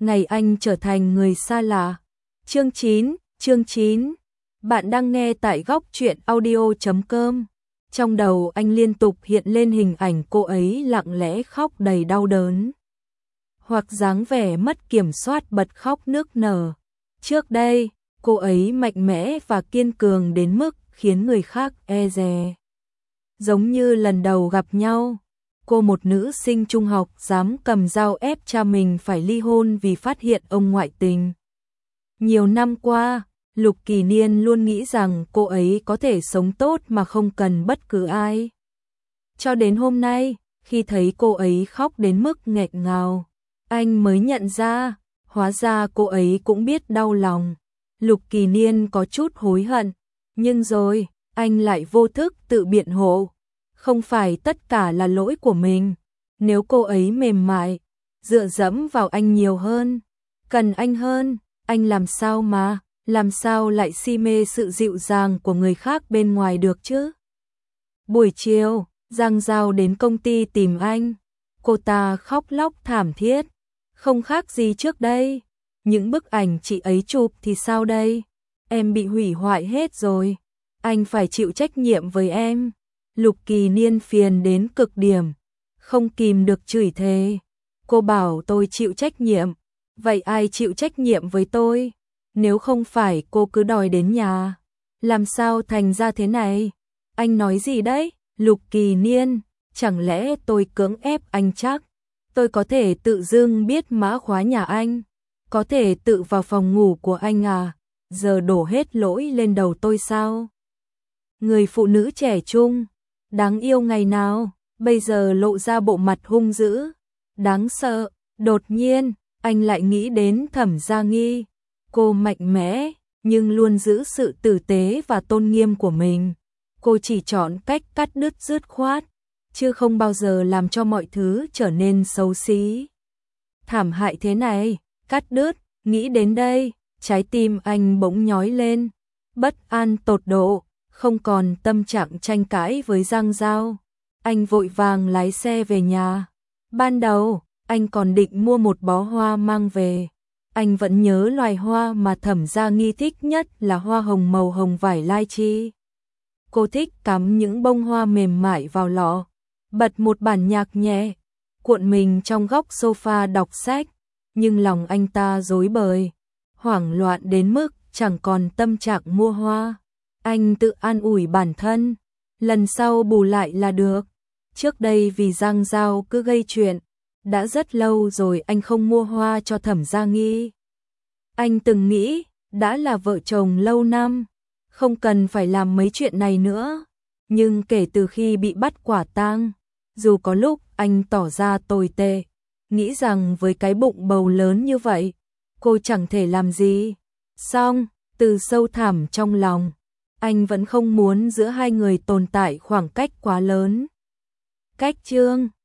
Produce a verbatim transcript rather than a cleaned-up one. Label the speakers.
Speaker 1: ngày anh trở thành người xa lạ. Chương chín, chương chín. Bạn đang nghe tại góc truyện audio chấm com. Trong đầu anh liên tục hiện lên hình ảnh cô ấy lặng lẽ khóc đầy đau đớn, hoặc dáng vẻ mất kiểm soát bật khóc nức nở. Trước đây, cô ấy mạnh mẽ và kiên cường đến mức khiến người khác e dè. Giống như lần đầu gặp nhau, cô một nữ sinh trung học dám cầm dao ép cha mình phải ly hôn vì phát hiện ông ngoại tình. Nhiều năm qua, Lục Kỳ Niên luôn nghĩ rằng cô ấy có thể sống tốt mà không cần bất cứ ai. Cho đến hôm nay, khi thấy cô ấy khóc đến mức nghẹn ngào, anh mới nhận ra, hóa ra cô ấy cũng biết đau lòng. Lục Kỳ Niên có chút hối hận, nhưng rồi, anh lại vô thức tự biện hộ. Không phải tất cả là lỗi của mình. Nếu cô ấy mềm mại, dựa dẫm vào anh nhiều hơn, cần anh hơn, anh làm sao mà, làm sao lại si mê sự dịu dàng của người khác bên ngoài được chứ? Buổi chiều, Giang Giao đến công ty tìm anh. Cô ta khóc lóc thảm thiết, không khác gì trước đây. Những bức ảnh chị ấy chụp thì sao đây? Em bị hủy hoại hết rồi. Anh phải chịu trách nhiệm với em. Lục Kỳ Niên phiền đến cực điểm, không kìm được chửi thề. Cô bảo tôi chịu trách nhiệm, vậy ai chịu trách nhiệm với tôi? Nếu không phải cô cứ đòi đến nhà, làm sao thành ra thế này? Anh nói gì đấy? Lục Kỳ Niên, chẳng lẽ tôi cưỡng ép anh chắc? Tôi có thể tự dưng biết mã khóa nhà anh, có thể tự vào phòng ngủ của anh à? Giờ đổ hết lỗi lên đầu tôi sao? Người phụ nữ trẻ trung, đáng yêu ngày nào, bây giờ lộ ra bộ mặt hung dữ, đáng sợ. Đột nhiên, anh lại nghĩ đến Thẩm Gia Nghi. Cô mạnh mẽ, nhưng luôn giữ sự tử tế và tôn nghiêm của mình. Cô chỉ chọn cách cắt đứt dứt khoát, chứ không bao giờ làm cho mọi thứ trở nên xấu xí, thảm hại thế này. Cắt đứt, nghĩ đến đây, trái tim anh bỗng nhói lên, bất an tột độ, không còn tâm trạng tranh cãi với Giang Giao. Anh vội vàng lái xe về nhà. Ban đầu, anh còn định mua một bó hoa mang về. Anh vẫn nhớ loài hoa mà Thẩm Gia Nghi thích nhất là hoa hồng màu hồng vải lai chi. Cô thích cắm những bông hoa mềm mại vào lọ, bật một bản nhạc nhẹ, cuộn mình trong góc sofa đọc sách. Nhưng lòng anh ta rối bời, hoảng loạn đến mức chẳng còn tâm trạng mua hoa. Anh tự an ủi bản thân, lần sau bù lại là được. Trước đây vì Giang Giao cứ gây chuyện, đã rất lâu rồi anh không mua hoa cho Thẩm Gia Nghi. Anh từng nghĩ, đã là vợ chồng lâu năm, không cần phải làm mấy chuyện này nữa. Nhưng kể từ khi bị bắt quả tang, dù có lúc anh tỏ ra tồi tệ, nghĩ rằng với cái bụng bầu lớn như vậy, cô chẳng thể làm gì. Song, từ sâu thẳm trong lòng, anh vẫn không muốn giữa hai người tồn tại khoảng cách quá lớn. Cách chương